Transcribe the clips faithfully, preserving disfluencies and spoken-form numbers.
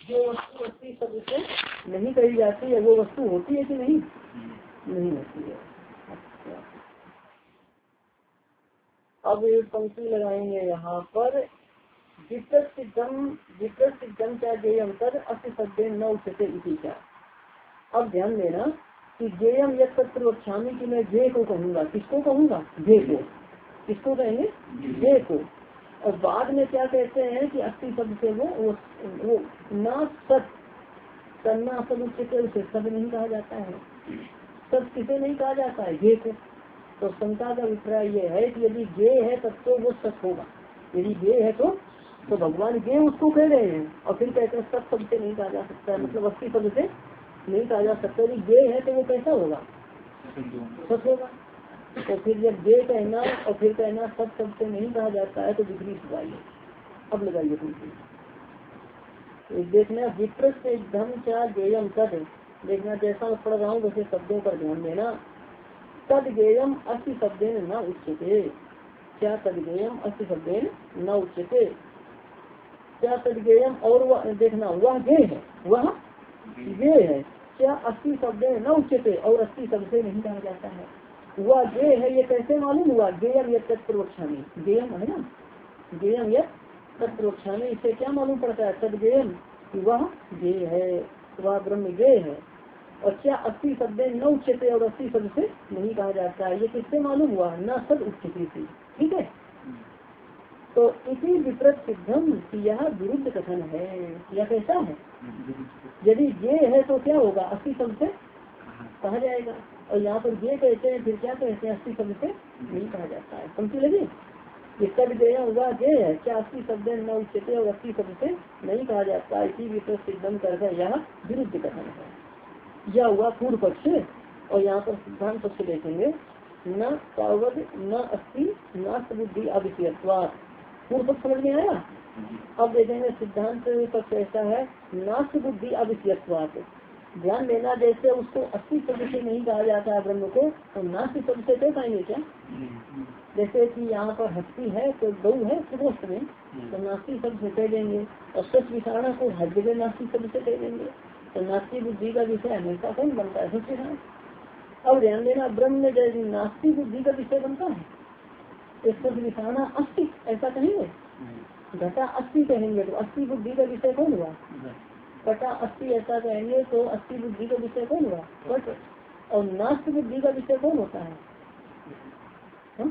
जो वस्तु अस्थि शब्द से नहीं कही जाती है वो वस्तु होती है कि नहीं? नहीं होती है। अच्छा, अब एक पंक्ति लगाएंगे यहाँ पर, विकृत सिद्धम विकृत सिद्धम क्या गेयम तद अस्थि शब्दे न उच्यते इति क्या। अब ध्यान देना कि गेयम यद तत्र वक्ष्यामि कि मैं जे को कहूँगा। किसको कहूँगा? जे को। किसको कहेंगे? जे को। और बाद में क्या कहते हैं कि अस्थि शब्द से वो वो, वो न सत करना सद उच्चते उसे सद नहीं कहा जाता है। सद किसे नहीं कहा जाता है? जे को। तो शंका का अभिप्राय ये है कि यदि गे है तब तो वो सत होगा। यदि गे है तो तो भगवान गे उसको कह रहे हैं और फिर कहते हैं सत शब्द से नहीं कहा जा सकता है, मतलब अस्थि शब्द से नहीं कहा जा सकता। यदि गे है तो वो कैसा होगा? सत होगा। तो फिर जब गे कहना और फिर कहना सत शब्द से नहीं कहा जाता है तो विपरीत हुआ ये। अब लगाइए बिल्कुल देखना, विप्रत से धम क्या गेयम तद। देखना जैसा मैं पढ़ रहा हूँ वैसे शब्दों पर ध्यान देना। तद गेयम अस्थि शब्देन न उच्यते। क्या तद गेयम अस्थि शब्देन न उच्यते? क्या तद गेयम, और वह देखना वह गे है, वह गे है। क्या अस्थि शब्देन न उच्यते, और अस्थि शब्द से नहीं कहा जाता है। वह गे है, ये कैसे मालूम हुआ? गेयम यद तत्प्रवक्ष्यामि। गेयम है ना, गेयम यद तत्प्रवक्ष्यामि, इससे क्या मालूम पड़ता है? तद गेयम वह गे है, वह ब्रह्म गे है। और क्या अस्थि शब्द न उच्चते, और अस्थि शब्द से नहीं कहा जाता है। ये किससे मालूम हुआ? न सद उच्चती थी। ठीक है, तो इसी विपरीत सिद्धम यह विरुद्ध कथन है। यह कैसा है? यदि ये है तो क्या होगा? अस्थि शब्द से कहा जाएगा। और यहाँ पर ये कहते हैं, फिर क्या कहते हैं? अस्थि शब्द से नहीं कहा जाता है। समझी लगी? इसका भी गया हुआ गे है, क्या अस्थि शब्द न उच्चते, और अस्थि शब्द से नहीं कहा जाता। इसी विपरीत सिद्धम कर यह विरुद्ध कथन है। यह हुआ पूर्व पक्ष। और यहाँ पर सिद्धांत पक्ष देखेंगे, न तावद न अस्थि नास्त बुद्धि अविषयत्वात्। पूर्व पक्ष समझ में आया? अब देखेंगे सिद्धांत पक्ष ऐसा है, नास्त बुद्धि अविषयत्वात्। ध्यान देना, जैसे उसको अस्थि शब्द से नहीं कहा जाता है ब्रह्म को, तो नास्त शब्द से कह पाएंगे क्या? जैसे कि यहाँ पर हस्ती है तो गऊ है सुबोध में, तो नास्ती शब्द से कह देंगे। और सच विचारणा को हर जगह नास्ती शब्द से कह देंगे। तो नास्ती बुद्धि का विषय हमेशा कौन बनता है? सच विचारण। अब ध्यान देना, ब्रह्म में जैसे नास्ती बुद्धि का विषय बनता है तो सच विचारणा अस्थि ऐसा कहेंगे। घटा अस्थि कहेंगे तो अस्थि बुद्धि का विषय कौन हुआ? घटा अस्थि ऐसा कहेंगे तो अस्थि बुद्धि का विषय कौन हुआ? घट। और नास्त बुद्धि का विषय कौन होता है? हा?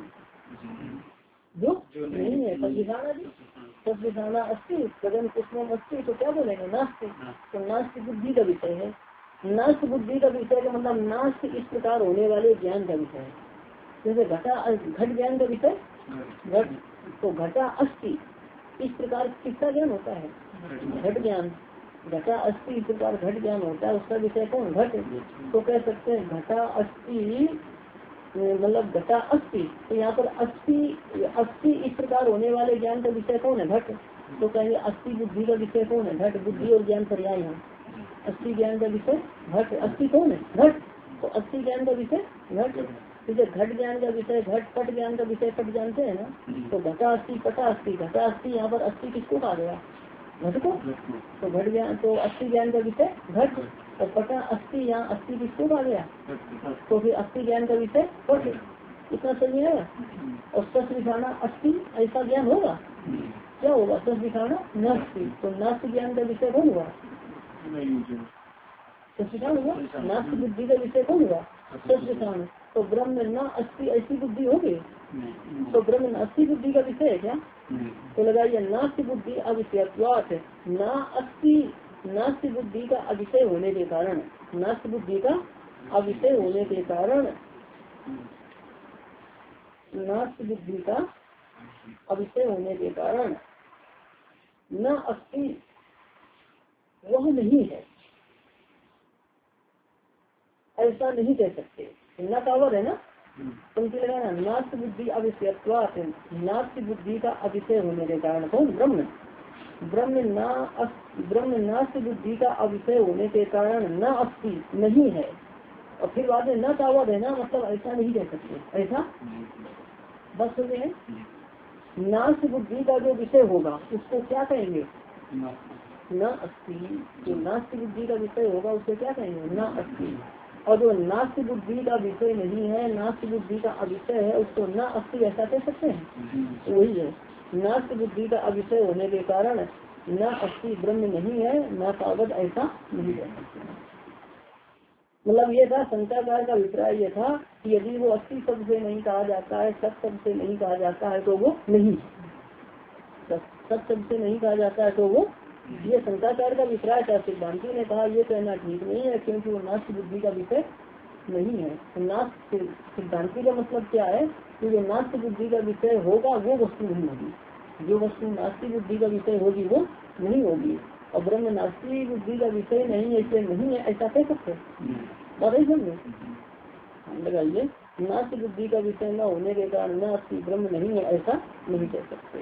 जो नहीं है सदविधाना जी, सदविधाना अस्थि गगन कुसुम अस्थि, तो क्या बोलेंगे? नास्ति। तो नास्ति बुद्धि का विषय है। नास्त बुद्धि का विषय का मतलब नास्त इस प्रकार होने वाले ज्ञान का विषय है। जैसे घटा घट ज्ञान का विषय घट, तो घटा अस्थि इस प्रकार किसका ज्ञान होता है? घट ज्ञान। घटा अस्थि इस प्रकार घट ज्ञान होता है, उसका विषय कौन? घट। तो कह सकते हैं घटा अस्थि मतलब घटा अस्थि, तो यहाँ पर अस्थि अस्थि इस प्रकार होने वाले ज्ञान का विषय कौन है? घट। तो कहेंगे अस्थि बुद्धि का विषय कौन है? घट। बुद्धि और ज्ञान पर्याय है। अस्थि ज्ञान का विषय घट, अस्थि कौन है? घट। तो अस्थि ज्ञान का विषय घट, जैसे घट ज्ञान का विषय घट, पट ज्ञान का विषय पट जानते हैं ना। तो घटा अस्थि पटा अस्थि, घटा अस्थि यहाँ पर अस्थि किसको कहा गया? घट को। तो घट ज्ञान तो अस्थि ज्ञान का विषय घट, और पटा अस्थि यहाँ अस्थि किसको कहा गया? तो फिर अस्थि ज्ञान का विषय पट। इतना समझ में आया? और सच विधाना अस्थि ऐसा ज्ञान होगा? क्या होगा? सच विधाना नास्ति, तो नास्त ज्ञान का विषय कौन हुआ? सच विधान हुआ। नास्त बुद्धि का विषय कौन हुआ? सच विधान। तो ब्रह्म न अस्थि ऐसी बुद्धि होगी, तो ब्रह्म अस्थि बुद्धि का विषय है क्या? तो लगाइए नास्त बुद्धि अविषयत्वात्। न अस्थि नास्त बुद्धि का अविषय होने के कारण, नास्त बुद्धि का अविषय होने के कारण, नास्त बुद्धि का अविषय होने के कारण न अस्थि वह नहीं है, ऐसा नहीं कह सकते। न कावर है ना, तुमसे लगाना नास्त बुद्धि अविषयत्वात्। नास्त बुद्धि का अविषय होने के कारण कौन? ब्रह्म। ब्रह्म न ब्रह्म नास्त बुद्धि का अविषय होने के कारण न अस्थि नहीं है। और फिर बाद में न कावत है ना, मतलब ऐसा नहीं कह सकते। ऐसा बस हो गए। नास्त बुद्धि का जो विषय होगा उसको क्या कहेंगे? न अस्ति, जो नास्ति बुद्धि का विषय होगा उसे क्या कहेंगे, न अस्ति। और जो नास्ति बुद्धि का विषय नहीं है, नास्ति बुद्धि का अविषय है, उसको न अस्ति ऐसा कह सकते हैं। वही है, नास्ति बुद्धि का अविषय होने के कारण न अस्ति ब्रह्म नहीं है, न तावत ऐसा नहीं कह सकते। मतलब ये था शंकराचार्य का अभिप्राय ये था कि यदि वो अस्ति शब्द से नहीं कहा जाता है, सत शब्द से नहीं कहा जाता है तो वो नहीं, सत शब्द से नहीं कहा जाता है तो वो, ये शंकराचार्य का अभिप्राय था। सिद्धांति ने कहा ये कहना ठीक नहीं है क्योंकि वो नास्ति बुद्धि का विषय नहीं है। तो नास्ति सिद्धांति का मतलब क्या है कि जो नास्ति बुद्धि का विषय होगा वो वस्तु नहीं होगी, जो वस्तु नास्ति बुद्धि का विषय होगी वो नहीं होगी। और ब्रह्म नास्ति बुद्धि का विषय नहीं है इसलिए नहीं है ऐसा कह सकते, बात ही समझे लगाइए। नास्ति बुद्धि का विषय न होने के कारण न अस्ति ब्रह्म नहीं है ऐसा नहीं कह सकते।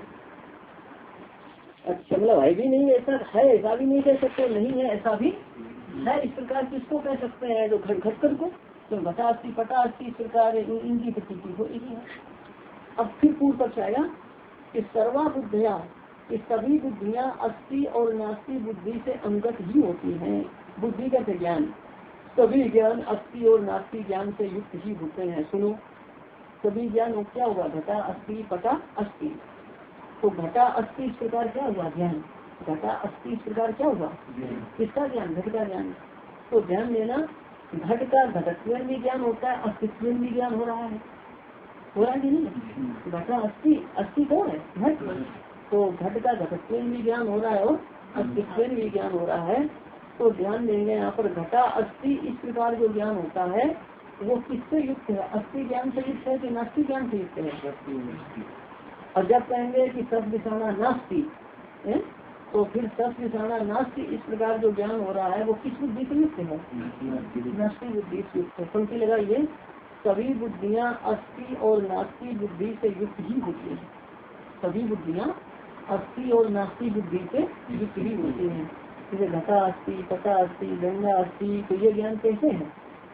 अच्छा मतलब है भी नहीं ऐसा है, ऐसा भी नहीं कह सकते, नहीं है ऐसा भी है। इस प्रकार किसको कह सकते हैं, जो घट घटकर को, तो घटा अस्ति पटा अस्ति इस प्रकार इनकी प्रतीति को यही है। अब फिर पूर्व पक्ष आया कि सर्वा बुद्धिया, कि सभी बुद्धियाँ अस्ति और नास्ति बुद्धि से अंगत ही होती हैं। बुद्धि का ज्ञान, सभी ज्ञान अस्ति और नास्ति ज्ञान से युक्त ही होते हैं। सुनो, सभी ज्ञान क्या होगा, घटा अस्ति पटा अस्ति, तो घटा अस्ति इस प्रकार क्या हुआ ज्ञान, घटा अस्ति इस प्रकार क्या हुआ, किसका ज्ञान, घट का ज्ञान। तो ध्यान देना, घट का घटत्व भी ज्ञान होता है, अस्तित्व भी ज्ञान हो रहा है, हो रहा है कि नहीं। घटा अस्ति, अस्ति कौन है, घट, तो घट का घटत्व भी ज्ञान हो रहा है और अस्तित्व भी ज्ञान हो रहा है। तो ध्यान देंगे यहाँ पर घटा अस्ति इस प्रकार जो ज्ञान होता है वो किससे युक्त है, अस्ति ज्ञान से युक्त है कि नास्ति ज्ञान से युक्त है। और जब कहेंगे कि सत विषाणा नास्ति, तो फिर सत विषाणा नास्ति इस प्रकार जो ज्ञान हो रहा है वो किस बुद्धि से युक्त है, नास्ति बुद्धि से युक्त है। पंक्ति लगाइए, सभी बुद्धियाँ अस्ति और नास्ति बुद्धि से युक्त ही होती है। सभी बुद्धियाँ अस्ति और नास्ति बुद्धि से युक्त ही होती है। जैसे घटा अस्ति पटा अस्ति गंगा अस्ति, तो ये ज्ञान कैसे है,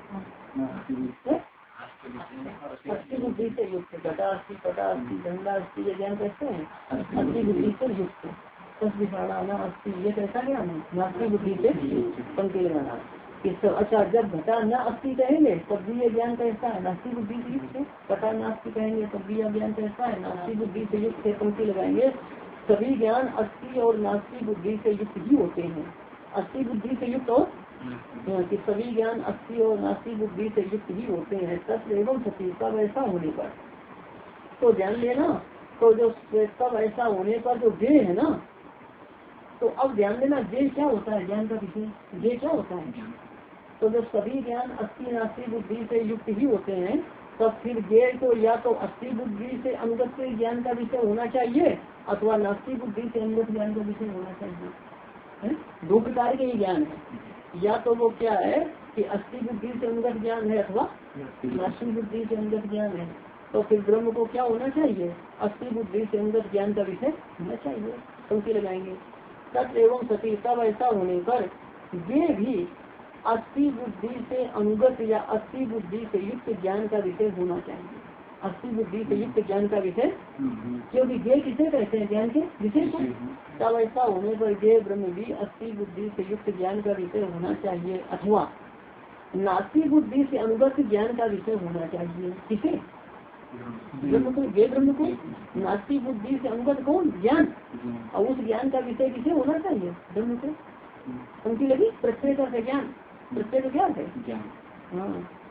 अस्ति बुद्धि से युक्त। घटा अस्ति पटा अस्ति गंगा अस्ति, ये ज्ञान कैसे है, अस्ति बुद्धि से युक्त। दस विषाणा न अस्ति, ये कैसा ज्ञान है, नास्ति बुद्धि से पंक्ति लगाना। अच्छा, जब घटा न अस्ति कहेंगे तब भी ये ज्ञान कैसा है, नास्ति बुद्धि से युक्त है। पटा नास्ति कहेंगे तब भी यह ज्ञान कैसा है, नास्ति बुद्धि से युक्त है। पंक्ति लगाएंगे, सभी ज्ञान अस्ति और नास्ति बुद्धि से युक्त ही होते हैं। अस्ति बुद्धि से युक्त और कि सभी ज्ञान अस्ति और नास्ति बुद्धि से युक्त ही होते हैं। तब एवं सती, तब ऐसा होने पर, तो ध्यान देना, तो जो तब ऐसा होने पर जो जे है ना, तो अब ध्यान देना जे क्या होता है, ज्ञान का विषय जे क्या होता है। तो जब सभी ज्ञान अस्ति नास्ति बुद्धि से युक्त ही होते हैं तब फिर जे को या तो अस्ति बुद्धि से अनुगत ज्ञान का विषय होना चाहिए अथवा नास्ति बुद्धि से अनुगत ज्ञान का विषय होना चाहिए। दो प्रकार के ही ज्ञान है, या तो वो क्या है कि अस्ति बुद्धि से अनुगत ज्ञान है अथवा नास्ति बुद्धि से अनुगत ज्ञान है। तो फिर ब्रह्म को क्या होना चाहिए, अस्ति बुद्धि से अनुगत ज्ञान का विषय होना चाहिए। पंक्ति लगाएंगे, तत् एवं सती, तब ऐसा होने पर ये भी अस्ति बुद्धि से अनुगत या अस्ति बुद्धि से युक्त ज्ञान का विषय होना चाहिए। अस्ति बुद्धि से युक्त ज्ञान का विषय, क्योंकि ये किसे कहते हैं, ज्ञान के विषय को। तब ऐसा होने पर ये ब्रह्म भी अस्ति बुद्धि से युक्त ज्ञान का विषय होना चाहिए अथवा नास्ति बुद्धि से अनुगत ज्ञान का विषय होना चाहिए। किसे, ब्रह्म को, ये ब्रह्म को नास्ति बुद्धि से अनुगत कौन, ज्ञान, और उस ज्ञान का विषय किसे होना चाहिए, ब्रह्म को। उनकी लगी प्रत्यय का ज्ञान, प्रत्यय का ज्ञान है ज्ञान, हाँ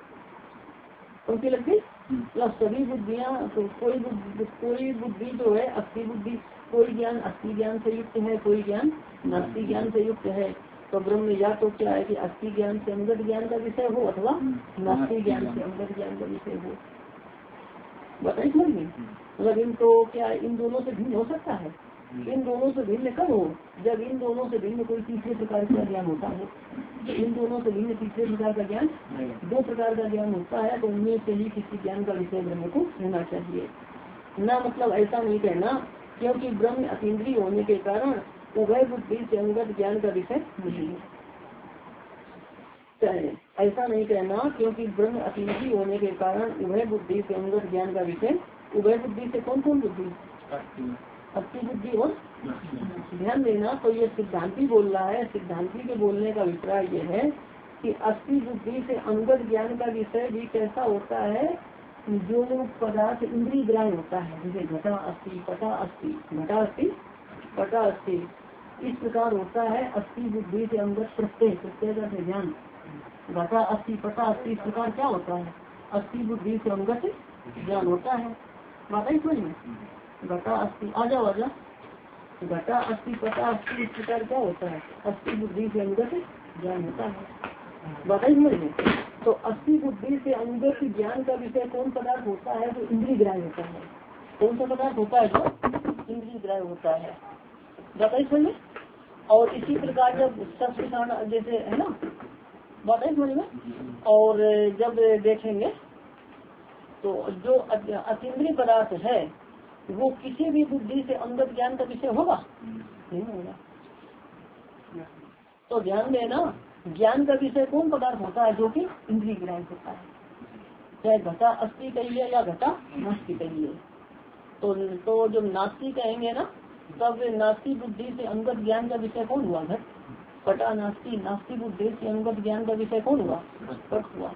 उनकी लगती मतलब सभी बुद्धियाँ, तो कोई बुद्धि कोई बुद्धि जो है अस्ति बुद्धि, कोई ज्ञान अस्ति ज्ञान से युक्त है, कोई ज्ञान नास्ति ज्ञान से युक्त है। तो ब्रह्म या तो क्या है कि अस्ति ज्ञान से अनुगत ज्ञान का विषय हो अथवा नास्ति ज्ञान से अनुगत ज्ञान का विषय हो। बताइए समझिए, मतलब इनको क्या इन दोनों से भिन्न हो सकता है, इन दोनों से भिन्न कब हो, जब इन दोनों से भिन्न कोई तीसरे प्रकार का ज्ञान होता है। तो इन दोनों से भिन्न तीसरे प्रकार का ज्ञान, दो प्रकार का ज्ञान होता है, तो उनमें से ही किसी ज्ञान का विषय ब्रह्म को होना चाहिए। ना मतलब ऐसा नहीं कहना क्योंकि ब्रह्म अतीन्द्रिय होने के कारण उभय बुद्धि से अनुगत ज्ञान का विषय नहीं है। ऐसा नहीं कहना क्योंकि ब्रह्म अतीन्द्रिय होने के कारण उभय बुद्धि से अनुगत ज्ञान का विषय, उभय बुद्धि से कौन कौन बुद्धि, अस्ति बुद्धि और ध्यान देना। तो ये सिद्धांति बोल रहा है, सिद्धांति के बोलने का अभिप्राय ये है कि अस्थि बुद्धि से अंगत ज्ञान का विषय भी कैसा होता है, जो पदार्थ इंद्रिय ग्राह्य होता है, जैसे घटा अस्थि, पटा अस्थि, घटा अस्थि, पटा अस्थि, इस प्रकार होता है अस्थि बुद्धि से अंगत प्रत्यय, प्रत्यय का ध्यान, घटा अस्थि, पटा अस्थि, इस प्रकार क्या होता है, अस्थि बुद्धि से अंगत ज्ञान होता है। बात है समझ में, घटा अस्थि, आ जाओ आजा, घटा अस्थि, पटा अस्थि, इस प्रकार क्या होता है, अस्थि बुद्धि से अंगत ज्ञान होता है। बात है समझ में। तो अस्थि बुद्धि से अंगत ज्ञान का विषय कौन पदार्थ होता है, जो इंद्रिय ग्राह्य होता है। कौन सा पदार्थ होता है जो इंद्रिय ग्राह्य होता है, बात है समझ में। और इसी प्रकार जब सत्य जैसे है ना, बात है समझ में। और जब देखेंगे तो जो अतीन्द्रिय पदार्थ है वो किसी भी बुद्धि से अंगत ज्ञान का विषय होगा नहीं होगा। तो ध्यान देना, ज्ञान का विषय कौन पदार्थ होता है, जो कि इंद्रिय ग्राह्य होता है, चाहे घटा अस्थि कहिए या घटा नास्ति कहिए। तो तो जब नास्ति कहेंगे ना, तब नास्ति बुद्धि से अंगत ज्ञान का विषय कौन हुआ, घट। पटा नास्ति, नास्ति बुद्धि से अंगत ज्ञान का विषय कौन हुआ, घट हुआ।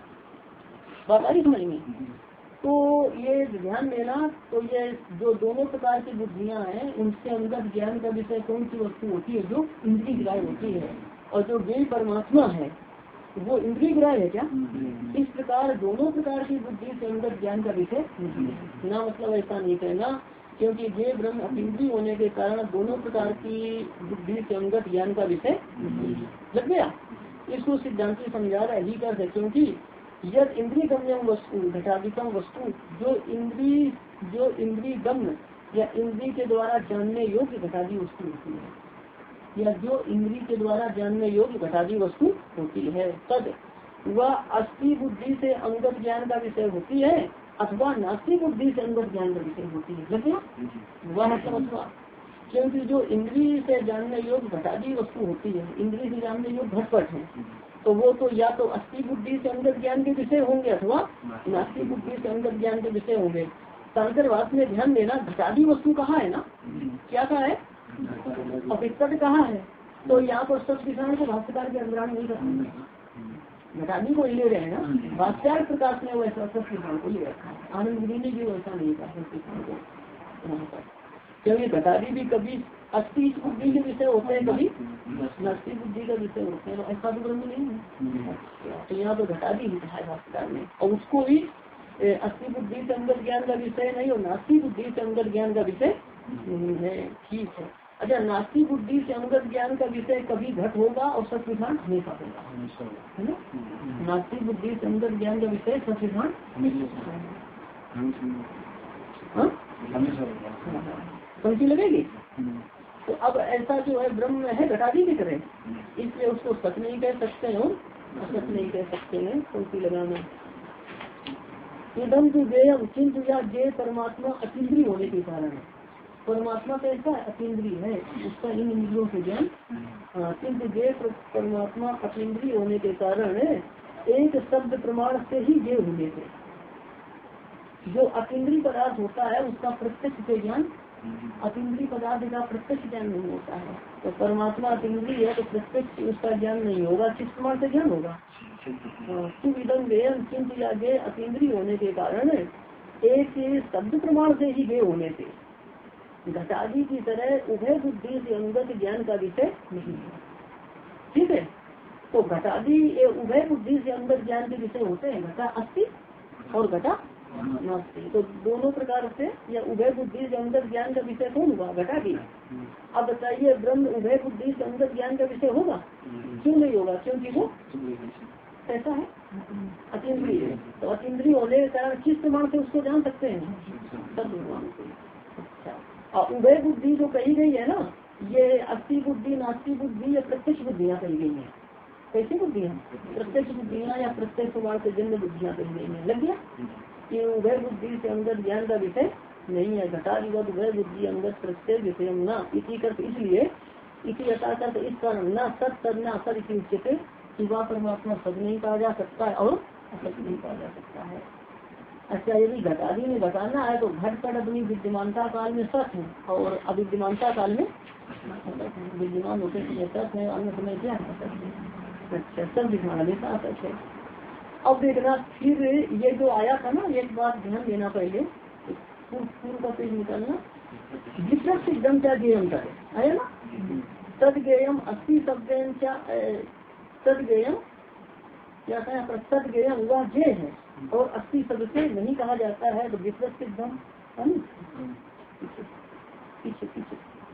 बात आ रही समझ में। तो ये ध्यान देना, तो ये जो दोनों प्रकार की बुद्धियां हैं, उनसे अंगत ज्ञान का विषय कौन सी वस्तु होती है, जो इंद्रिय ग्राह्य होती है। और जो ज्ञेय परमात्मा है वो इंद्रिय ग्राह्य है क्या। इस प्रकार दोनों प्रकार की बुद्धि से अंगत ज्ञान का विषय ना, मतलब ऐसा नहीं कहना, क्योंकि ये ब्रह्म अतीन्द्रिय होने के कारण दोनों प्रकार की बुद्धि से अंगत ज्ञान का विषय लग गया। इसको सिद्धांति समझा रहा है, कर है, क्योंकि यद इंद्रिय गम्यम वस्तु घटाधिकम वस्तु, जो इंद्रिय जो इंद्रिय गम्य या इंद्रिय के द्वारा जानने योग्य घटादी वस्तु होती है, या जो इंद्रिय के द्वारा जानने योग्य घटादी वस्तु होती है, तद वह अस्थि बुद्धि से अंगत ज्ञान का विषय होती है, अथवा नास्ति बुद्धि से अंगत ज्ञान का विषय होती है। लगे वह मतलब अथवा, क्योंकि जो इंद्रिय से जानने योग्य घटादी वस्तु होती है, इंद्रिय से जानने योग्य घटपट है, तो वो तो या तो अस्थि बुद्धि से अंगत ज्ञान के विषय होंगे अथवा नास्ति बुद्धि से अंगत ज्ञान के विषय होंगे। सांकरवाद में ध्यान देना, घटादी वस्तु कहाँ है ना, क्या कहा है, अपित्तद कहाँ है। तो यहाँ पर सब किसान को भाष्यकार के अंतराण नहीं करते, घटादी को ले रहे हैं ना, भाष्यार प्रकाश में वैसा सब किसान को ले रखा है, आनंद गिरी ने भी वैसा नहीं कहा सब किसान को, क्योंकि घटादी भी कभी अस्थि बुद्धि के विषय होते हैं, कभी नास्ति बुद्धि का विषय होते हैं, ऐसा तो ब्रह्म नहीं है। तो यहाँ तो घटादी ही कहा है भाष्यकार ने, और उसको भी अस्थि बुद्धि से अंगत ज्ञान का विषय नहीं और नास्ति बुद्धि से अंगत ज्ञान का विषय नहीं है। ठीक है, अच्छा, नास्ति बुद्धि से अंगत ज्ञान का विषय कभी घट होगा और सत्विधान हमेशा होगा, है ना। नास्ति बुद्धि से अंगत ज्ञान का विषय सत्विधान पंक्ति लगेगी। तो अब ऐसा जो है ब्रह्म है घटादी की तरह, इसलिए उसको सच नहीं कह सकते हैं और असत नहीं कह सकते हैं, पंक्ति लगाना। इदम जो ज्ञेयम किंतु या ज्ञेय परमात्मा अतीन्द्रिय होने के कारण, परमात्मा कैसा है, अतीन्द्रिय है, उसका इन इंद्रियों से ज्ञान, किंतु ज्ञेय परमात्मा अतीन्द्रिय होने के कारण एक शब्द प्रमाण से ही ज्ञेय होने से, जो अतीन्द्रिय पदार्थ होता है उसका प्रत्यक्ष से ज्ञान, अतीन्द्रिय पदार्थ का प्रत्यक्ष ज्ञान नहीं होता है। तो परमात्मा अतीन्द्रिय है तो प्रत्यक्ष उसका ज्ञान नहीं होगा, किस प्रमाण से ज्ञान होगा, इदम ज्ञेयम किंतु या ज्ञेय अतीन्द्रिय होने के कारण एक शब्द प्रमाण से ही ज्ञेय होने से घटादी की तरह उभय बुद्धि से अंगत ज्ञान का विषय नहीं है। ठीक है, तो घटादी उभय बुद्धि से अंगत ज्ञान के विषय होते हैं, घटा अस्थि और घटा नास्ति, तो दोनों प्रकार से या उभय बुद्धि से अंगत ज्ञान का विषय कौन हुआ, घटादी। अब बताइए ब्रह्म उभय बुद्धि से अंगत ज्ञान का विषय होगा, क्यों नहीं होगा, क्योंकि वो ऐसा है अतीन्द्रिय है। तो अतीन्द्रिय होने के कारण किस प्रमाण से उसको जान सकते हैं, सब प्रमाण से। अच्छा, और उभय बुद्धि जो कही गई है ना, ये अस्थि बुद्धि नास्ति बुद्धि या प्रत्यक्ष बुद्धियाँ कही गई है। कैसी बुद्धियाँ, प्रत्यक्ष बुद्धियाँ या प्रत्यक्ष प्रमाण से जन्म बुद्धियाँ कही गई है। लग गया कि उभय बुद्धि से अंगत ज्ञान का विषय नहीं है। घटाधिगत उभय बुद्धि अंगत प्रत्येक विषय न इसी कर, इसलिए इसी अर्थात इस कारण न सत सद न असत इसी उच्चते, शिवा परमात्मा सद नहीं कहा जा सकता है और असत नहीं कहा जा सकता है। अच्छा, यदि घटादी में घटाना है तो घट पर अपनी विद्यमानता काल में सत है और अविद्यमानता काल में विद्यमान होते समय सच है, अन्य समय क्या है असत है। अच्छा, सब दिखना हमेशा असत है। अब देखना फिर ये जो आया था ना, एक बात ध्यान देना पहले, पूर्व का पेज निकालना, विप्रस्त एकदम क्या गेयम का है ना, तद गेयम अस्सी शब्द क्या तद गेयम क्या था यहाँ पर, तद गेयम वह जे है और अस्सी शब्द से नहीं कहा जाता है, तो विप्रस्त एकदम पीछे पीछे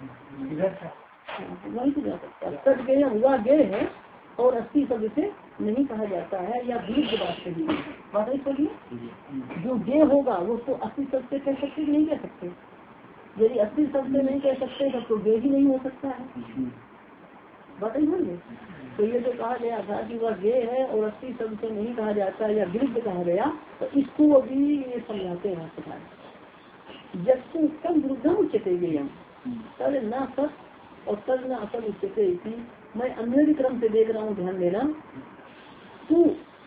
वही तो जा सकता है। तद गेयम वह गे है और अस्सी शब्द से नहीं कहा जाता है, या विरुद्ध बात कही बात है। चलिए जो गे होगा वो तो अस्सी शब्द से कह सकते कि नहीं कह सकते, यदि अस्सी शब्द से नहीं कह सकते तब तो गे ही नहीं हो सकता है, बात है। तो ये जो कहा गया था कि वह गे है और अस्सी शब्द से नहीं कहा जाता या विरुद्ध कहा गया, तो इसको अभी ये समझाते हैं प्रकार, जब उत्तम विरुद्ध उच्चते गेयम तद न सत और तद न असत उच्चते। मैं अन्य भी क्रम से देख रहा हूँ, ध्यान देना। तू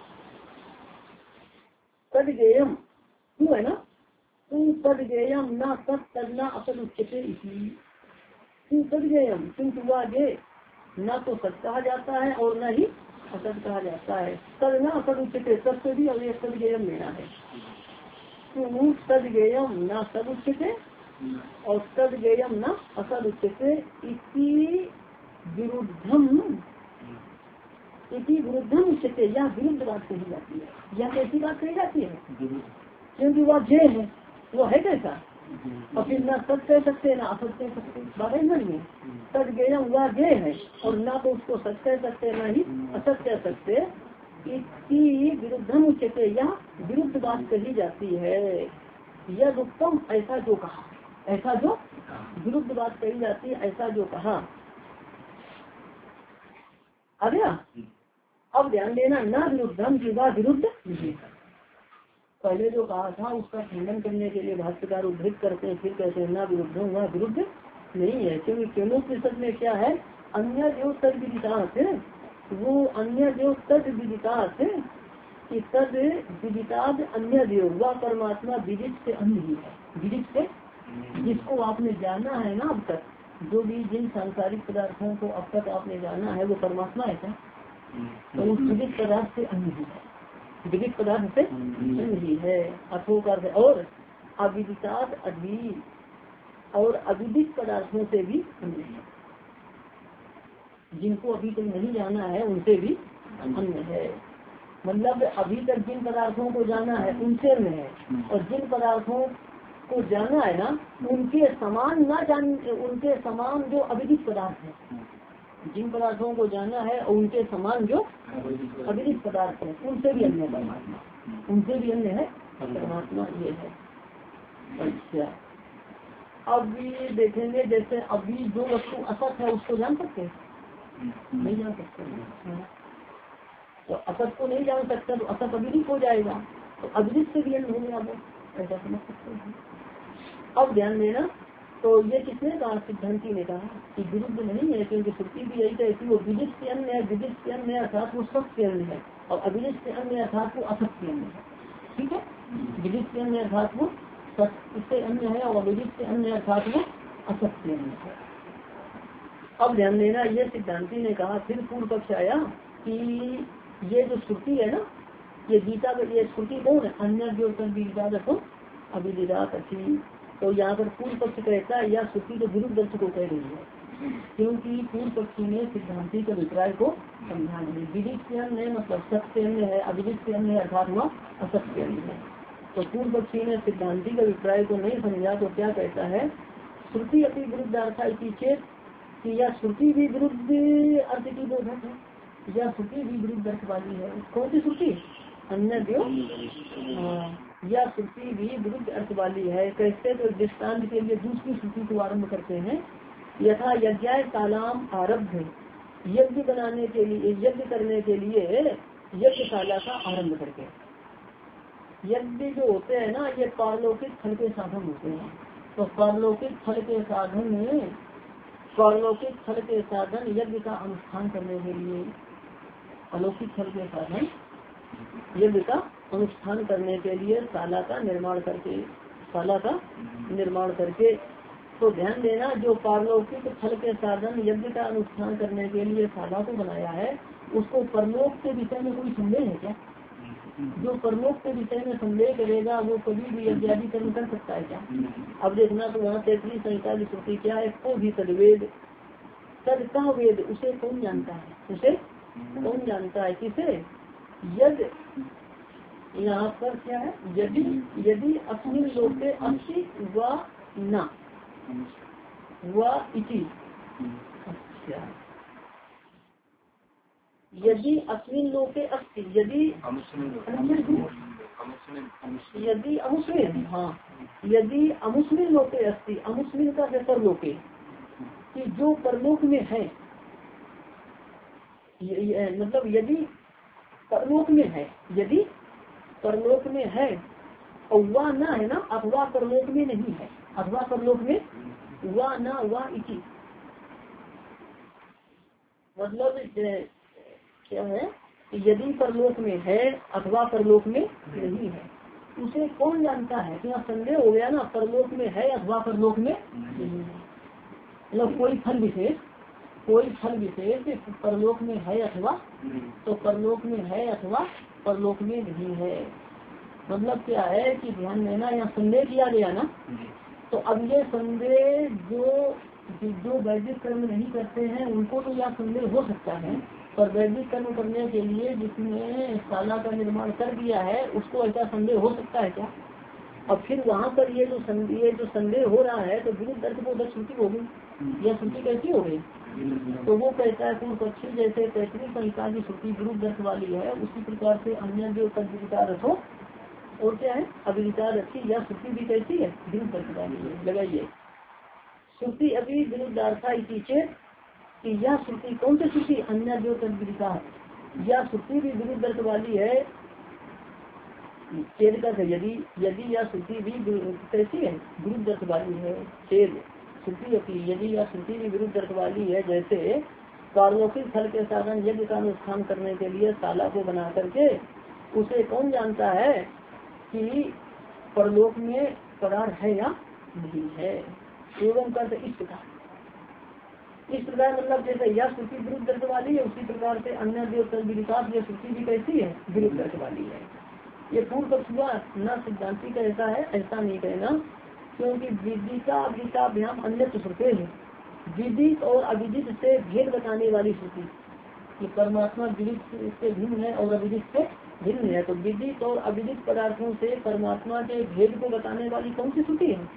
तद गेयम तू है ना, तू तद गेयम न सत तद न असत उच्चते। तू तद गेयम क्योंकि वह गे न तो सत कहा जाता है और न ही असत कहा जाता है। तद न असत उच्चते, तद से भी और ये तद गेयम लेना है। तू तद गेयम न सद उच्चते और तद गेयम न असद उच्चते। इसी विरुद्धम इसी विरुद्धम उच्चते, यह विरुद्ध बात कही जाती है। यह कैसी बात कही जाती है, क्योंकि वह जे है, वो है कैसा, और फिर ना सत कह सकते ना असत कह सकते, बात है नहीं। तद गेयम वह जे है और ना तो उसको सत कह सकते ना ही असत कह सकते। इसी विरुद्धम उच्चते, यह विरुद्ध बात कही जाती है। यह उत्तम ऐसा जो कहा, ऐसा जो विरुद्ध बात कही जाती है, ऐसा जो कहा। आ गया। अब ध्यान देना, न विरुद्धम की बात विरुद्ध नहीं। पहले जो कहा था उसका खंडन करने के लिए भाष्यकार उद्धृत करते हैं, फिर कहते हैं न विरुद्धम, वह विरुद्ध नहीं है। क्योंकि केनोपनिषद में क्या है, अन्य जो तद विदितात् है, वो अन्य जो तद विदितात् है कि तद विदिताद अन्य देव, वह परमात्मा विदित से अन्य ही है। विदित से, जिसको आपने जाना है ना अब तक, जो भी जिन सांसारिक पदार्थों को अब तक आपने जाना है वो परमात्मा है क्या, तो उस विदित पदार्थ से अन्य ही है। विदित पदार्थ से अन्य ही है अथोकार से, और अविदिताद अभी और अविदित पदार्थों से भी अन्य है। जिनको अभी तक नहीं जाना है उनसे भी अन्य है। मतलब अभी तक जिन पदार्थों को जाना है उनसे अन्य है, और जिन पदार्थों को जाना है ना उनके समान ना जान, उनके समान जो अविदित पदार्थ है, जिन पदार्थों को जाना है और उनके समान जो अविदित पदार्थ है उनसे भी अन्य परमात्मा, उनसे भी अन्य है परमात्मा, ये है। अच्छा, अब ये देखेंगे जैसे अभी जो वस्तु असत है उसको जान सकते नहीं जान सकते, तो असत को नहीं जान सकता तो असत अविदित हो जाएगा, तो अविदित से भी अन्य हो गया, वो ऐसा समझ सकते हैं। अब ध्यान देना, तो ये किसने कहा, सिद्धांति ने कहा कि विरुद्ध नहीं है, क्योंकि श्रुति भी यही कहती है वो विदित से अन्य है, विदित से अन्य अर्थात वो सत से अन्य है, और अविदित से अन्य अर्थात वो असत से अन्य है। ठीक है, विदित से अन्य अर्थात वो सत से अन्य है और अविदित से अन्य अर्थात वो असत से अन्य है। अब ध्यान देना, ये सिद्धांति ने कहा, फिर पूर्व पक्ष आया कि ये जो श्रुति है ना, ये गीता का ये श्रुति कौन है, अन्य जो विदिता देखो अविदित अच्छी। तो यहाँ पर पूर्व पक्ष कहता है यह श्रुति तो विरुद्ध अर्थ को कह रही है, क्योंकि पूर्व पक्षी ने सिद्धांति के अभिप्राय को समझा नहीं। विदित से अन्य मतलब सत्य अन्य है, अविदित से अन्य अर्थात हुआ असत्य अन्य है। तो पूर्व पक्षी ने सिद्धांति के अभिप्राय को नहीं समझा, तो क्या कहता है, श्रुति अपनी विरुद्ध अर्थ चेत कि यह श्रुति भी विरुद्ध अर्थ की बोधक है, यह श्रुति भी विरुद्ध अर्थ वाली है। कौन सी श्रुति, अन्य देव, यह श्रुति भी विरुद्ध अर्थ वाली है। कैसे, तो दृष्टांत के लिए दूसरी श्रुति को आरम्भ करते हैं। यथा यज्ञाय कालाम आरब्ध, यज्ञ बनाने के लिए, यज्ञ करने के लिए यज्ञशाला का आरंभ करके। यज्ञ जो होते हैं ना ये पारलौकिक फल के साधन होते हैं, तो पारलौकिक फल के साधन में पारलौकिक फल के साधन यज्ञ का अनुष्ठान करने के लिए, अलौकिक फल के साधन यज्ञ का अनुष्ठान करने के लिए शाला का निर्माण करके, शाला का निर्माण करके तो ध्यान देना, जो पारलौकिक फल के साधन यज्ञ का अनुष्ठान करने के लिए साधा को बनाया है, उसको परलोक के विषय में कोई संदेह है क्या? जो परलोक के विषय में संदेह करेगा वो कभी भी यज्ञादि कर्म कर सकता है क्या? अब देखना तो वहाँ तैतरीस संहिता की श्रुति क्या है, को भी तदवेद, तद का वेद, उसे कौन जानता है, उसे कौन जानता है, किसे? यद, यहाँ पर क्या है, यदि यदि अस्मिन लोके अस्ति व न व इति। अच्छा, यदि अस्मिन लोके अस्ति, यदि यदि अमुस्मिन, हाँ, यदि अमुस्मिन लोके अस्ति, अमुस्मिन का है परलोके, कि जो परलोक में है, मतलब यदि परलोक में है, यदि परलोक में है और वह ना है ना, अथवा परलोक में नहीं है, अथवा परलोक में वह ना वह इति, मतलब क्या है, यदि परलोक में है अथवा परलोक में नहीं है, उसे कौन जानता है? तो संदेह हो गया ना, परलोक में है अथवा परलोक में नहीं है, मतलब कोई फल विशेष, कोई फल विशेष परलोक में है अथवा, तो परलोक में है अथवा परलोक में नहीं है। मतलब क्या है कि ध्यान देना, यहाँ संदेह किया गया ना, तो अब ये संदेह जो जो वैदिक कर्म नहीं करते हैं उनको तो यह संदेह हो सकता है, पर वैदिक कर्म करने के लिए जिसने शाला का निर्माण कर दिया है उसको ऐसा संदेह हो सकता है क्या? और फिर वहाँ पर ये जो संदेह जो संदेह हो रहा है तो विरुद्ध अर्थ को उधर श्रुति होगी, यह श्रुति कैसी हो गई? तो वो कहता है पूर्व पक्षी, जैसे तैतरीस संहिता की श्रुति विरुद्ध अर्थ वाली है, उसी प्रकार से अन्य जो तद्विकार रखो और क्या है अविदिता रखी, यह श्रुति भी कैसी है? विरुद्ध अर्थ वाली है। लगाइए, श्रुति अभी विरुद्धार्था पीछे कि यह श्रुति कौन सी श्रुति? अन्य जो तद्विका, यह श्रुति भी विरुद्ध अर्थ वाली है। चेद का यदि यदि यह श्रुति भी कैसी है? विरुद्ध अर्थ वाली है। चेद श्रुति अपनी यदि यह श्रुति भी विरुद्ध अर्थ वाली है, जैसे पारलौकिक फल के साधन यज्ञ का अनुष्ठान करने के लिए शाला को बना करके, उसे कौन जानता है कि परलोक में पदार्थ है या नहीं है? एवं करते इस प्रकार, इस प्रकार मतलब जैसे यह श्रुति विरुद्ध अर्थ वाली है, उसी प्रकार से अन्य जो तद्विकास यह श्रुति भी कैसी है? विरुद्ध अर्थ वाली है। ये पूर्व पक्ष हुआ न, सिद्धांति का ऐसा है, ऐसा नहीं कहना, क्योंकि विदिता अविदिताभ्याम अन्य श्रुते है, विदित और अविदित से भेद बताने वाली श्रुति, कि परमात्मा विदित से भिन्न है और अविदित से भिन्न है, तो विदित और अविदित पदार्थों से परमात्मा के भेद को बताने वाली कौन सी श्रुति है?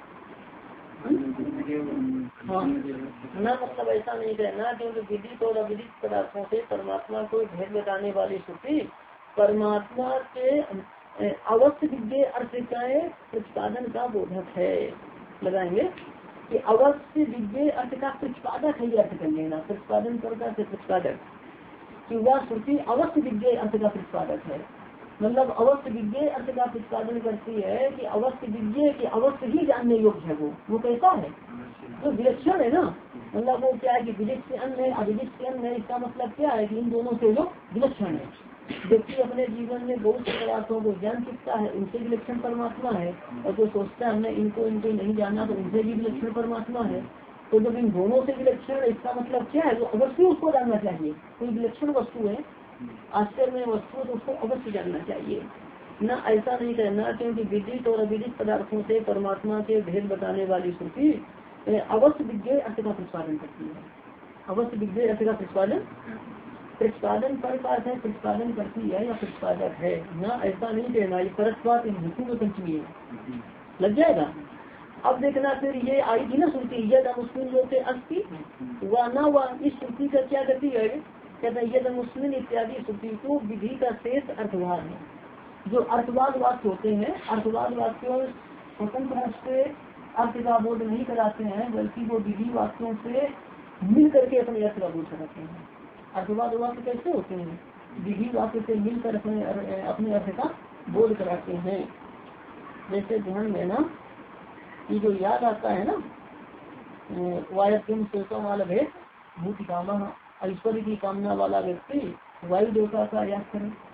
हाँ ना, मतलब ऐसा नहीं कहना, क्योंकि विदित और अविदित पदार्थों से परमात्मा को भेद बताने वाली श्रुति परमात्मा के अवश्य विज्ञेय अर्थ का प्रतिपादन का बोधक है। लगाएंगे कि अवश्य विज्ञेय अर्थ का प्रतिपादक है, अर्थ कर लेना, प्रतिपादन करता से प्रतिपादक, कि वह श्रुति अवश्य विज्ञेय अर्थ का प्रतिपादक है, मतलब अवश्य विज्ञेय अर्थ का प्रतिपादन करती है कि अवश्य विज्ञेय की अवश्य ही जानने योग्य है। वो वो कैसा है? जो विलक्षण है ना, मतलब वो क्या है कि विदित से अन्य है, अविदित से अन्य है। इसका मतलब क्या है कि इन दोनों से जो विलक्षण है, व्यक्ति अपने जीवन में बहुत से पदार्थों को जान सकता है, उनसे विलक्षण परमात्मा है, और जो सोचता है हमने इनको इनको नहीं जाना तो उनसे भी विलक्षण परमात्मा है। तो जब इन दोनों से विलक्षण, इसका मतलब क्या है? जो अवश्य उसको जानना चाहिए। कोई विलक्षण वस्तु है, आश्चर्य में वस्तु, तो उसको अवश्य जानना चाहिए ना, ऐसा नहीं कहना, क्योंकि विदित और अविदित पदार्थों से परमात्मा के भेद बताने वाली श्रुति अवश्य विज्ञेय अर्थ का प्रतिपादन करती है। अवश्य विज्ञेय अर्थ का प्रतिपादन प्रतिपादन पर पास है, प्रतिपादन करती है या प्रतिपादक है ना, ऐसा नहीं कहना। ये परस्पर हेतु में पंचमी है, लग जाएगा। अब देखना, फिर ये आई थी ना श्रुति यद मुस्लिम लोग अस्थि व न व, इस श्रुति का क्या गति है? कहते हैं यद मुस्लिम इत्यादि श्रुति को विधि का शेष अर्थवाद है। जो अर्थवाद वाक्य होते हैं, अर्थवाद वाक्यों स्वतंत्र रूप से अर्थ का बोध नहीं कराते हैं, बल्कि वो विधि वाक्यों से मिल करके अपने अर्थ का बोध कराते हैं। अर्थवाद वाक्य कैसे होते हैं? विधि वाक्य से मिलकर अपने अपने अर्थ का बोध कराते हैं। जैसे ध्यान देना, ये जो याद आता है ना, वायु सोचों वाला भेद भूत कामा, ऐश्वर्य की कामना वाला व्यक्ति वायु देवता का याद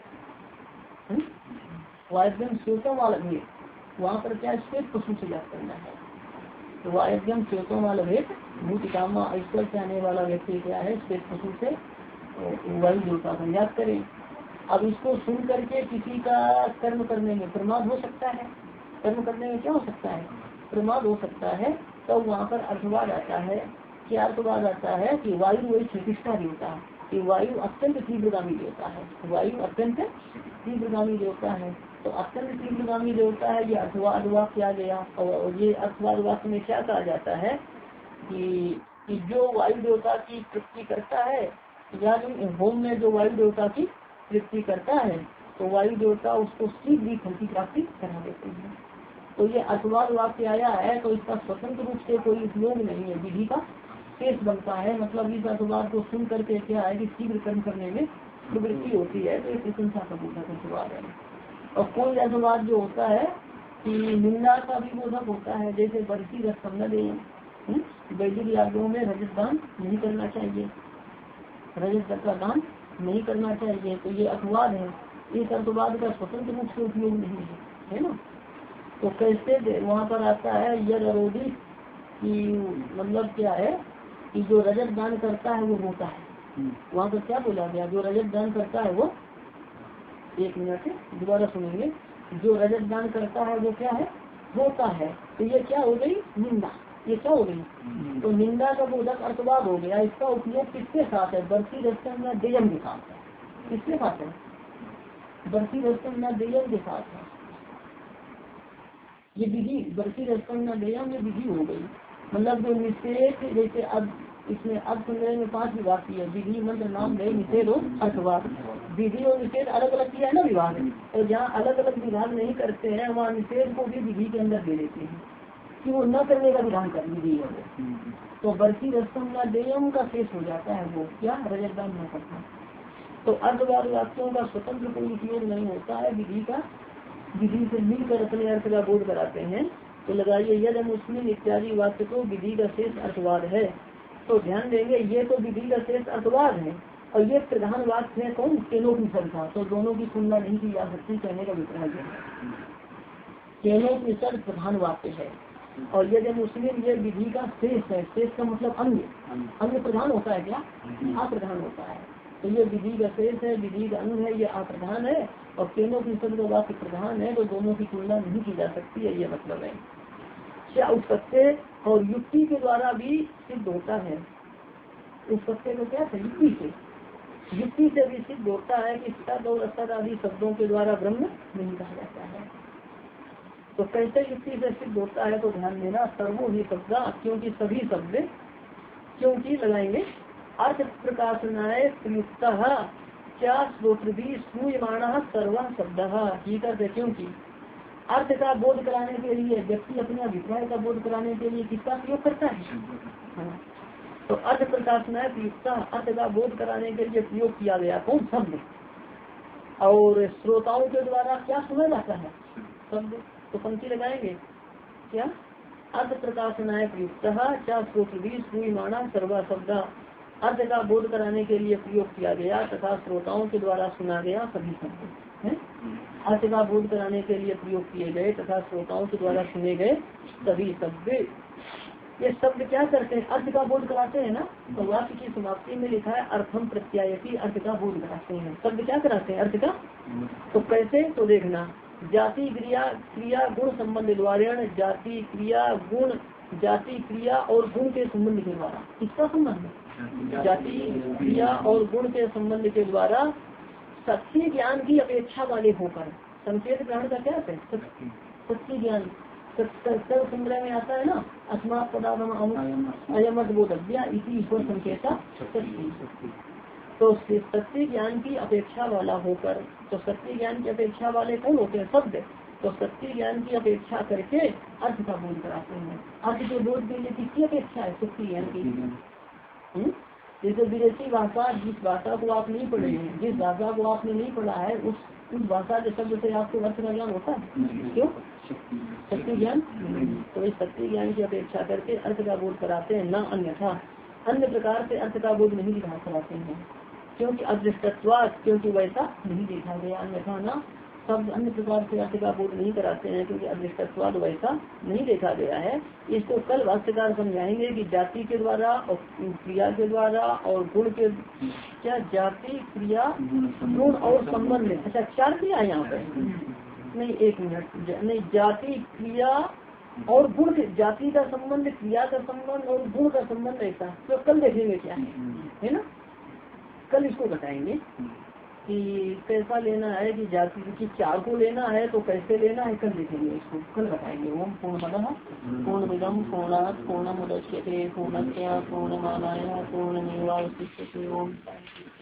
करे। वायु सोचों वाला भेद, वहाँ पर क्या श्वेत पशु से याद करना है। तो वायव्यम श्वेतों वाला भेद भूत कामा ईश्वर से आने वाला व्यक्ति क्या है, श्वेत पशु से वायु देवता का याद करें। अब इसको सुन करके किसी का कर्म करने में प्रमाद हो सकता है, कर्म करने में क्या हो सकता है, प्रमाद हो सकता है। तो वहाँ पर अर्थवाद आता है, क्या अर्थवाद आता है कि वायु वही श्रेष्ठा देवता है, कि वायु अत्यंत तीव्रगामी देवता है, वायु अत्यंत तीव्रगामी देवता है। तो अत्यंत तीव्रगामी देवता है, ये अर्थवाद वाक्य किया गया। और ये अर्थवाद वाक्य में क्या कहा जाता है कि, कि जो वायु देवता की तृप्ति करता है, या होम में जो वायु देवता की तृप्ति करता है, तो वायु देवता उसको शीघ्र फल की प्राप्ति करा देते हैं। तो ये अर्थवाद वाक्य आया है, तो इसका स्वतंत्र रूप से कोई उपयोग नहीं है, विधि का शेष बनता है। मतलब इस अर्थवाद को सुन करके क्या है कि शीघ्र कर्म करने में प्रवृत्ति होती है, तो ये प्रशंसा का बोधक अर्थवाद है। और कोई अर्थवाद जो होता है कि निंदा का भी बोधक होता है, जैसे बरसी रसम न दे, वैदिक यागों में रजत दान नहीं करना चाहिए, रजत का दान नहीं करना चाहिए, तो ये अर्थवाद है। इस अर्थवाद का स्वतंत्र रूप से उपयोग नहीं है, है ना। तो कैसे वहाँ पर आता है यद अरोधी की, मतलब क्या है कि जो रजत दान करता है वो रोता है। वहाँ पर क्या बोला गया, जो रजत दान करता है वो, एक मिनट दोबारा सुनेंगे, जो रजत दान करता है वो क्या है, रोता है। तो ये क्या हो गई, निंदा, ये क्या हो गई, तो निंदा का बोधक अर्थवाद हो गया। इसका उपयोग किसके साथ है, बर्सी रस्तम में देयम के साथ है, किसके साथ है, बर्सी रस्तम में देयम के साथ है। ये विधि बर्सी रस्तम में देयम ये विधि हो गई। मतलब जो निषेध, जैसे अब इसमें अब संग्रह में पांच विभाग किया, विधि मंत्र नाम दे निषेध और अर्थवाद। विधि और निषेध अलग अलग किया है ना विभाग, और जहाँ अलग अलग विभाग नहीं करते हैं वहाँ निषेध को भी विधि के अंदर दे देते हैं कि वो न करने का विधान कर विधि है वो। तो बर्सी रस्तम का देयम का शेष हो जाता है वो क्या, रजत दान न करता। तो अर्थवाद वाक्यों का स्वतंत्र कोई उपयोग नहीं होता है, विधि का विधि से मिलकर अपने अर्थ का बोध कराते हैं। तो लगाइए यदि मुस्लिम इत्यादि वाक्य तो विधि का शेष अर्थवाद है। तो ध्यान देंगे ये तो विधि का शेष अर्थवाद है, और ये प्रधान वाक्य है कौन, केनोपनिषद का। तो दोनों की तुलना नहीं की जा सकती, कहने का अभिप्राय है केनोपनिषद प्रधान वाक्य है, और यदि मुस्लिम ये विधि का शेष है। शेष का मतलब अंग, अंग प्रधान होता है क्या, अप्रधान होता है। तो ये विधि का शेष है, विधि का अंग है, ये अप्रधान है, और केनोपनिषद का वाक्य प्रधान है। तो दोनों की तुलना नहीं की जा सकती है, ये मतलब है। क्या उत्पत्ति और युक्ति के द्वारा भी सिद्ध होता है, उत्पत्ति को क्या है, युक्ति से, युक्ति से भी सिद्ध होता है कि सद और असद आदि शब्दों के द्वारा ब्रह्म नहीं कहा जाता है। तो कैसे युक्ति से सिद्ध होता है, तो ध्यान देना, सर्वो ही शब्द, क्योंकि सभी शब्द, क्योंकि लगाएंगे अर्थ प्रकाशनाय प्रयुक्त क्या श्रोत्र भी सूयमाण सर्वा शब्द ही करते, क्योंकि अर्थ का बोध कराने के लिए व्यक्ति अपने अभिप्राय का बोध कराने के लिए किसका प्रयोग करता है, हाँ। तो अर्थ प्रकाशनाय प्रयुक्त, अर्थ का बोध कराने के लिए प्रयोग किया गया कौन, शब्द। और श्रोताओं के द्वारा क्या सुना जाता है, शब्द। तो पंक्ति लगाएंगे क्या, अर्थ प्रकाशनाय प्रयुक्त क्या श्रोत्र भी सूयमाण सर्वा शब्द, अर्थ का बोध कराने के लिए प्रयोग किया गया तथा श्रोताओं के द्वारा सुना गया सभी शब्द है। अर्थ का बोध कराने के लिए प्रयोग किए गए तथा श्रोताओं के द्वारा सुने गए सभी शब्द। ये शब्द क्या करते हैं, अर्थ का बोध कराते हैं ना। तो वाक्य की समाप्ति में लिखा है अर्थम प्रत्यायति, अर्थ का बोध कराते हैं। शब्द क्या कराते हैं, अर्थ का। तो कैसे, तो देखना, जाति क्रिया क्रिया गुण संबंध द्वारा, जाति क्रिया गुण, जाति क्रिया और गुण के संबंध के द्वारा, किसका संबंध, जाति क्रिया और गुण के संबंध के द्वारा सत्य ज्ञान की अपेक्षा वाले होकर। संकेत ग्रहण का क्या है, सत्य ज्ञान। सर्व संग्रह में आता है ना, अस्मात् पदार्थम अयमत बोधव्या इसी ईश्वर संकेता सत्य। तो सत्य ज्ञान की अपेक्षा वाला होकर, तो सत्य ज्ञान की अपेक्षा वाले कौन होते हैं, शब्द। तो सत्य ज्ञान की अपेक्षा करके अर्थ का बोध कराते हैं। अर्थ के बोध के लिए किसकी अपेक्षा है, सत्य ज्ञान की। जैसे विदेशी भाषा, जिस भाषा को आप नहीं पढ़े हैं, जिस भाषा को आपने नहीं पढ़ा है, उस उस भाषा के शब्द से आपको अर्थ का ज्ञान होता है, क्यों, सत्य ज्ञान। तो इस सत्य ज्ञान की अपेक्षा करके अर्थ का बोध कराते हैं, न अन्यथा अन्य प्रकार से अर्थ का बोध नहीं दिखा कराते हैं, क्योंकि अदृष्टत्वात्, क्योंकि वैसा नहीं देखा गया, अन्यथा न शब्द अन्य प्रकार से अर्थ का बोध नहीं कराते हैं, क्योंकि अदृष्टत्वाद वैसा नहीं देखा गया है। इसको कल भाष्यकार समझाएंगे कि जाति के द्वारा और क्रिया के द्वारा और गुण के, क्या जाति क्रिया गुण और संबंध, अच्छा चार क्रिया है यहाँ पे, नहीं एक मिनट, नहीं जाति क्रिया और गुण, जाति का संबंध, क्रिया का संबंध और गुण का संबंध ऐसा, तो कल देखेंगे क्या है, है ना। कल इसको बताएंगे कि कैसा लेना है, कि जाति की चार को लेना है तो कैसे लेना है, कल देखेंगे इसको, कल बताएंगे। ओम पूर्णमदः पूर्णमिदं पूर्णात् पूर्णमुदच्यते पूर्णस्य पूर्णमादाय पूर्णमेवावशिष्यते। ओम